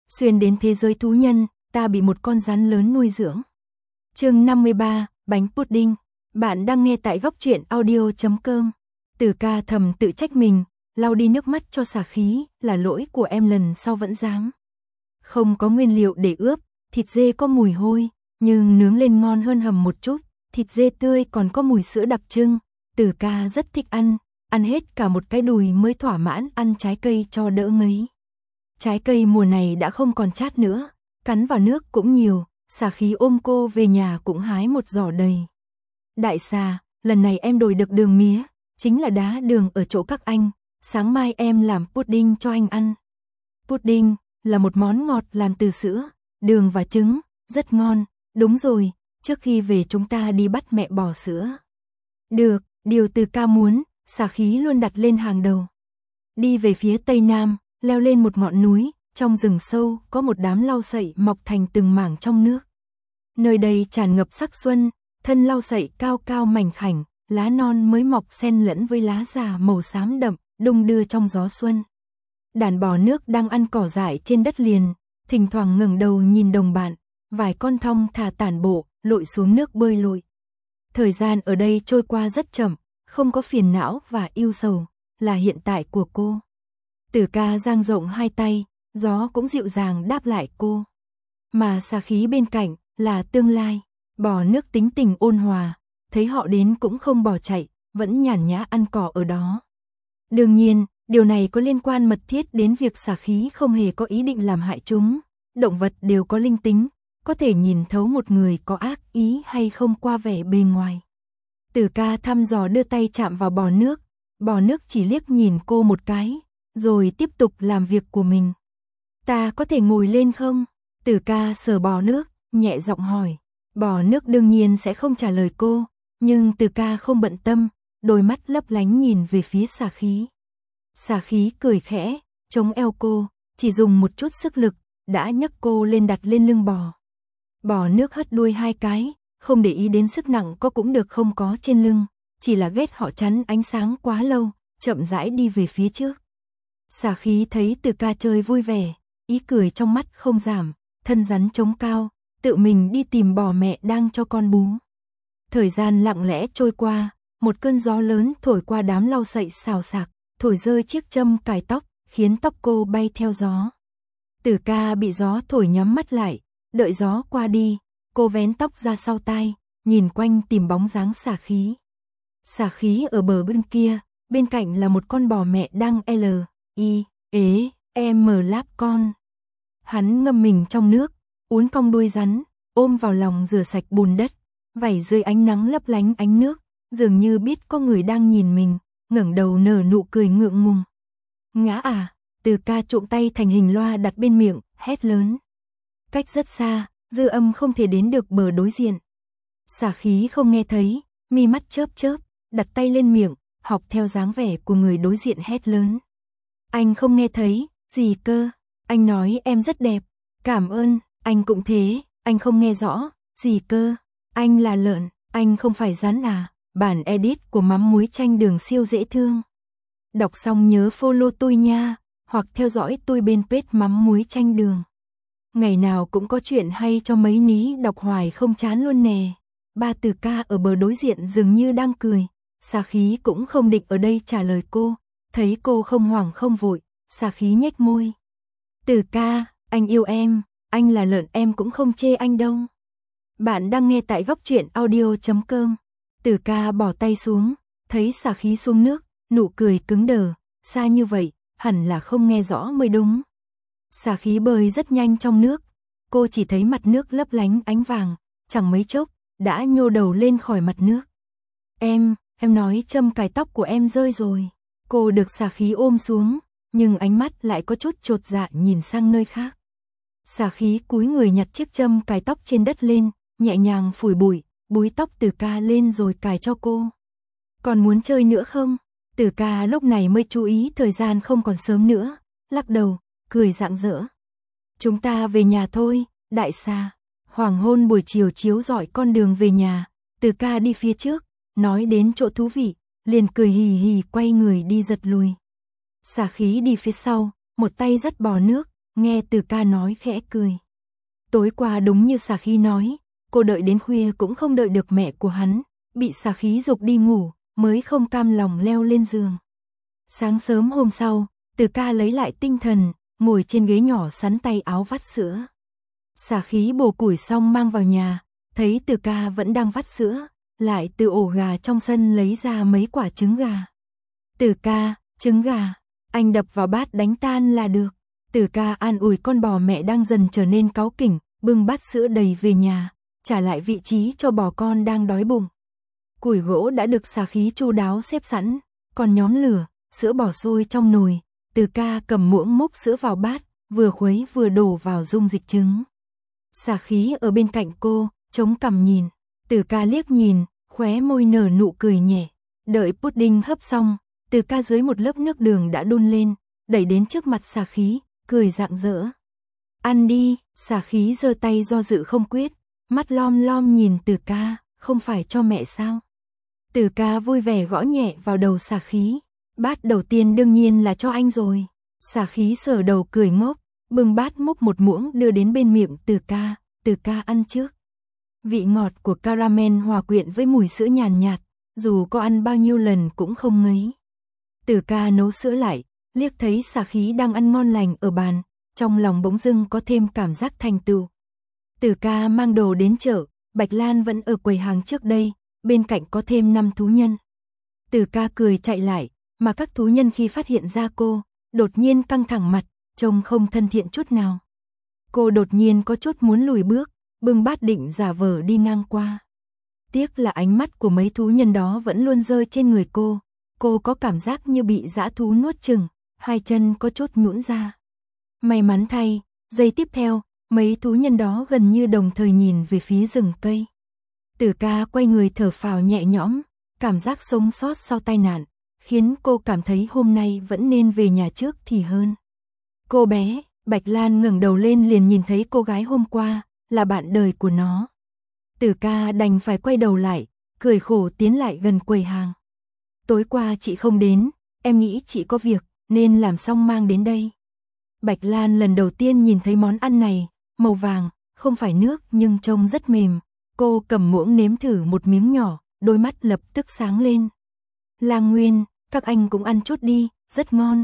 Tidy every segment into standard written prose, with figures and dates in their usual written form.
Xuyên đến thế giới thú nhân, ta bị một con rắn lớn nuôi dưỡng. Chương 53, bánh pudding. Bạn đang nghe tại góc truyện audio.com. Tử Ca thầm tự trách mình, lau đi nước mắt cho xả khí, là lỗi của em lần sau vẫn dám. Không có nguyên liệu để ướp, thịt dê có mùi hôi, nhưng nướng lên ngon hơn hầm một chút, thịt dê tươi còn có mùi sữa đặc trưng. Tử Ca rất thích ăn hết cả một cái đùi mới thỏa mãn, ăn trái cây cho đỡ ngấy. Trái cây mùa này đã không còn chát nữa, cắn vào nước cũng nhiều, xà khí ôm cô về nhà cũng hái một giỏ đầy. Đại xà, lần này em đổi được đường mía, chính là đá đường ở chỗ các anh, sáng mai em làm pudding cho anh ăn. Pudding là một món ngọt làm từ sữa, đường và trứng, rất ngon, đúng rồi, trước khi về chúng ta đi bắt mẹ bò sữa. Được, điều Tử Ca muốn, xà khí luôn đặt lên hàng đầu. Đi về phía tây nam, leo lên một ngọn núi, trong rừng sâu có một đám lau sậy mọc thành từng mảng trong nước. Nơi đây tràn ngập sắc xuân, thân lau sậy cao cao mảnh khảnh, lá non mới mọc xen lẫn với lá già màu xám đậm, đung đưa trong gió xuân. Đàn bò nước đang ăn cỏ dại trên đất liền, thỉnh thoảng ngẩng đầu nhìn đồng bạn, vài con thong thả tản bộ, lội xuống nước bơi lội. Thời gian ở đây trôi qua rất chậm, không có phiền não và ưu sầu, là hiện tại của cô. Tử Ca dang rộng hai tay, gió cũng dịu dàng đáp lại cô. Mà xà khí bên cạnh là tương lai, bò nước tính tình ôn hòa, thấy họ đến cũng không bỏ chạy, vẫn nhàn nhã ăn cỏ ở đó. Đương nhiên, điều này có liên quan mật thiết đến việc xà khí không hề có ý định làm hại chúng. Động vật đều có linh tính, có thể nhìn thấu một người có ác ý hay không qua vẻ bề ngoài. Tử Ca thăm dò đưa tay chạm vào bò nước chỉ liếc nhìn cô một cái, rồi tiếp tục làm việc của mình. Ta có thể ngồi lên không? Tử Ca sờ bò nước, nhẹ giọng hỏi. Bò nước đương nhiên sẽ không trả lời cô, nhưng Tử Ca không bận tâm, đôi mắt lấp lánh nhìn về phía xà khí. Xà khí cười khẽ, chống eo cô, chỉ dùng một chút sức lực, đã nhấc cô lên đặt lên lưng bò. Bò nước hất đuôi hai cái, không để ý đến sức nặng có cũng được không có trên lưng, chỉ là ghét họ chắn ánh sáng quá lâu, chậm rãi đi về phía trước. Xà khí thấy Tử Ca chơi vui vẻ, ý cười trong mắt không giảm, thân rắn trống cao, tự mình đi tìm bò mẹ đang cho con bú. Thời gian lặng lẽ trôi qua, một cơn gió lớn thổi qua đám lau sậy xào xạc, thổi rơi chiếc châm cài tóc, khiến tóc cô bay theo gió. Tử Ca bị gió thổi nhắm mắt lại, đợi gió qua đi, cô vén tóc ra sau tai, nhìn quanh tìm bóng dáng xà khí. Xà khí ở bờ bên kia, bên cạnh là một con bò mẹ đang láp con. Hắn ngâm mình trong nước, uốn cong đuôi rắn, ôm vào lòng rửa sạch bùn đất, vảy dưới ánh nắng lấp lánh ánh nước, dường như biết có người đang nhìn mình, ngẩng đầu nở nụ cười ngượng ngùng. Ngã à? Tử Ca trụm tay thành hình loa đặt bên miệng, hét lớn. Cách rất xa, dư âm không thể đến được bờ đối diện. Xà khí không nghe thấy, mi mắt chớp chớp, đặt tay lên miệng, học theo dáng vẻ của người đối diện hét lớn. Anh không nghe thấy, gì cơ? Anh nói em rất đẹp. Cảm ơn, anh cũng thế, anh không nghe rõ, gì cơ? Anh là lợn, anh không phải rắn à? Bản edit của mắm muối chanh đường siêu dễ thương. Đọc xong nhớ follow tôi nha, hoặc theo dõi tôi bên page mắm muối chanh đường. Ngày nào cũng có chuyện hay cho mấy ní đọc hoài không chán luôn nè. Ba Tử Ca ở bờ đối diện dường như đang cười, xà khí cũng không định ở đây trả lời cô, thấy cô không hoảng không vội, xà khí nhếch môi. Tử Ca, anh yêu em, anh là lợn em cũng không chê anh đâu. Bạn đang nghe tại góc truyện audio.com. Tử Ca bỏ tay xuống, thấy xà khí xuống nước, nụ cười cứng đờ, xa như vậy, hẳn là không nghe rõ mới đúng. Xà khí bơi rất nhanh trong nước, cô chỉ thấy mặt nước lấp lánh ánh vàng, chẳng mấy chốc, đã nhô đầu lên khỏi mặt nước. Em nói châm cài tóc của em rơi rồi. Cô được xà khí ôm xuống, nhưng ánh mắt lại có chút chột dạ nhìn sang nơi khác. Xà khí cúi người nhặt chiếc châm cài tóc trên đất lên, nhẹ nhàng phủi bụi, búi tóc Tử Ca lên rồi cài cho cô. Còn muốn chơi nữa không? Tử Ca lúc này mới chú ý thời gian không còn sớm nữa, lắc đầu, cười rạng rỡ. Chúng ta về nhà thôi, đại xà. Hoàng hôn buổi chiều chiếu rọi con đường về nhà, Tử Ca đi phía trước, nói đến chỗ thú vị, liền cười hì hì quay người đi giật lùi. Xà khí đi phía sau, một tay dắt bò nước, nghe Từ Ca nói khẽ cười. Tối qua đúng như xà khí nói, cô đợi đến khuya cũng không đợi được mẹ của hắn, bị xà khí giục đi ngủ, mới không cam lòng leo lên giường. Sáng sớm hôm sau, Từ Ca lấy lại tinh thần, ngồi trên ghế nhỏ sắn tay áo vắt sữa. Xà khí bổ củi xong mang vào nhà, thấy Từ Ca vẫn đang vắt sữa, lại từ ổ gà trong sân lấy ra mấy quả trứng gà. Từ Ca, trứng gà, anh đập vào bát đánh tan là được. Từ Ca an ủi con bò mẹ đang dần trở nên cáu kỉnh, bưng bát sữa đầy về nhà, trả lại vị trí cho bò con đang đói bụng. Củi gỗ đã được xà khí chu đáo xếp sẵn, còn nhóm lửa, sữa bò sôi trong nồi. Từ Ca cầm muỗng múc sữa vào bát, vừa khuấy vừa đổ vào dung dịch trứng. Xà khí ở bên cạnh cô, chống cằm nhìn. Từ Ca liếc nhìn, khóe môi nở nụ cười nhẹ. Đợi pudding hấp xong, Từ Ca dưới một lớp nước đường đã đun lên, đẩy đến trước mặt xà khí, cười rạng rỡ. Ăn đi, xà khí giơ tay do dự không quyết, mắt lom lom nhìn Từ Ca, không phải cho mẹ sao? Từ Ca vui vẻ gõ nhẹ vào đầu xà khí. Bát đầu tiên đương nhiên là cho anh rồi. Xà khí sờ đầu cười ngốc, bưng bát múc một muỗng đưa đến bên miệng Từ Ca. Từ Ca ăn trước. Vị ngọt của caramel hòa quyện với mùi sữa nhàn nhạt, dù có ăn bao nhiêu lần cũng không ngấy. Từ Ca nấu sữa lại, liếc thấy xà khí đang ăn ngon lành ở bàn, trong lòng bỗng dưng có thêm cảm giác thành tựu. Từ Ca mang đồ đến chợ, Bạch Lan vẫn ở quầy hàng trước đây, bên cạnh có thêm 5 thú nhân. Từ Ca cười chạy lại, mà các thú nhân khi phát hiện ra cô, đột nhiên căng thẳng mặt, trông không thân thiện chút nào. Cô đột nhiên có chút muốn lùi bước, bưng bát định giả vờ đi ngang qua. Tiếc là ánh mắt của mấy thú nhân đó vẫn luôn rơi trên người cô có cảm giác như bị dã thú nuốt chửng, hai chân có chút nhũn ra. May mắn thay, giây tiếp theo, mấy thú nhân đó gần như đồng thời nhìn về phía rừng cây. Từ Ca quay người thở phào nhẹ nhõm, cảm giác sống sót sau tai nạn, khiến cô cảm thấy hôm nay vẫn nên về nhà trước thì hơn. Cô bé, Bạch Lan ngẩng đầu lên liền nhìn thấy cô gái hôm qua, là bạn đời của nó. Từ Ca đành phải quay đầu lại, cười khổ tiến lại gần quầy hàng. Tối qua chị không đến, em nghĩ chị có việc, nên làm xong mang đến đây. Bạch Lan lần đầu tiên nhìn thấy món ăn này, màu vàng, không phải nước nhưng trông rất mềm. Cô cầm muỗng nếm thử một miếng nhỏ, đôi mắt lập tức sáng lên. Lang Nguyên, các anh cũng ăn chút đi, rất ngon.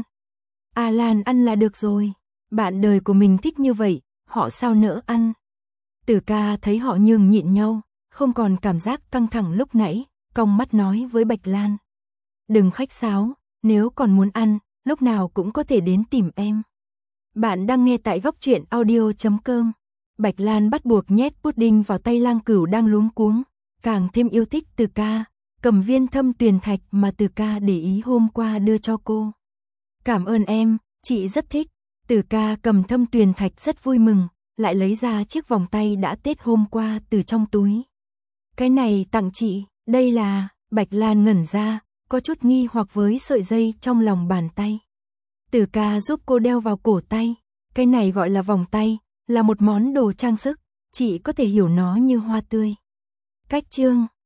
Lan ăn là được rồi, bạn đời của mình thích như vậy, họ sao nỡ ăn. Từ Ca thấy họ nhường nhịn nhau, không còn cảm giác căng thẳng lúc nãy, cong mắt nói với Bạch Lan. Đừng khách sáo, nếu còn muốn ăn, lúc nào cũng có thể đến tìm em. Bạn đang nghe tại Góc Truyện Audio.com. Bạch Lan bắt buộc nhét pudding vào tay Lang Cửu đang luống cuống, càng thêm yêu thích Từ Ca, cầm viên thâm tuyền thạch mà Từ Ca để ý hôm qua đưa cho cô. Cảm ơn em, chị rất thích. Từ Ca cầm thâm tuyền thạch rất vui mừng, lại lấy ra chiếc vòng tay đã tết hôm qua từ trong túi. Cái này tặng chị, đây là... Bạch Lan ngẩn ra, có chút nghi hoặc với sợi dây trong lòng bàn tay. Từ Ca giúp cô đeo vào cổ tay, cái này gọi là vòng tay, là một món đồ trang sức, chị có thể hiểu nó như hoa tươi. Cách chương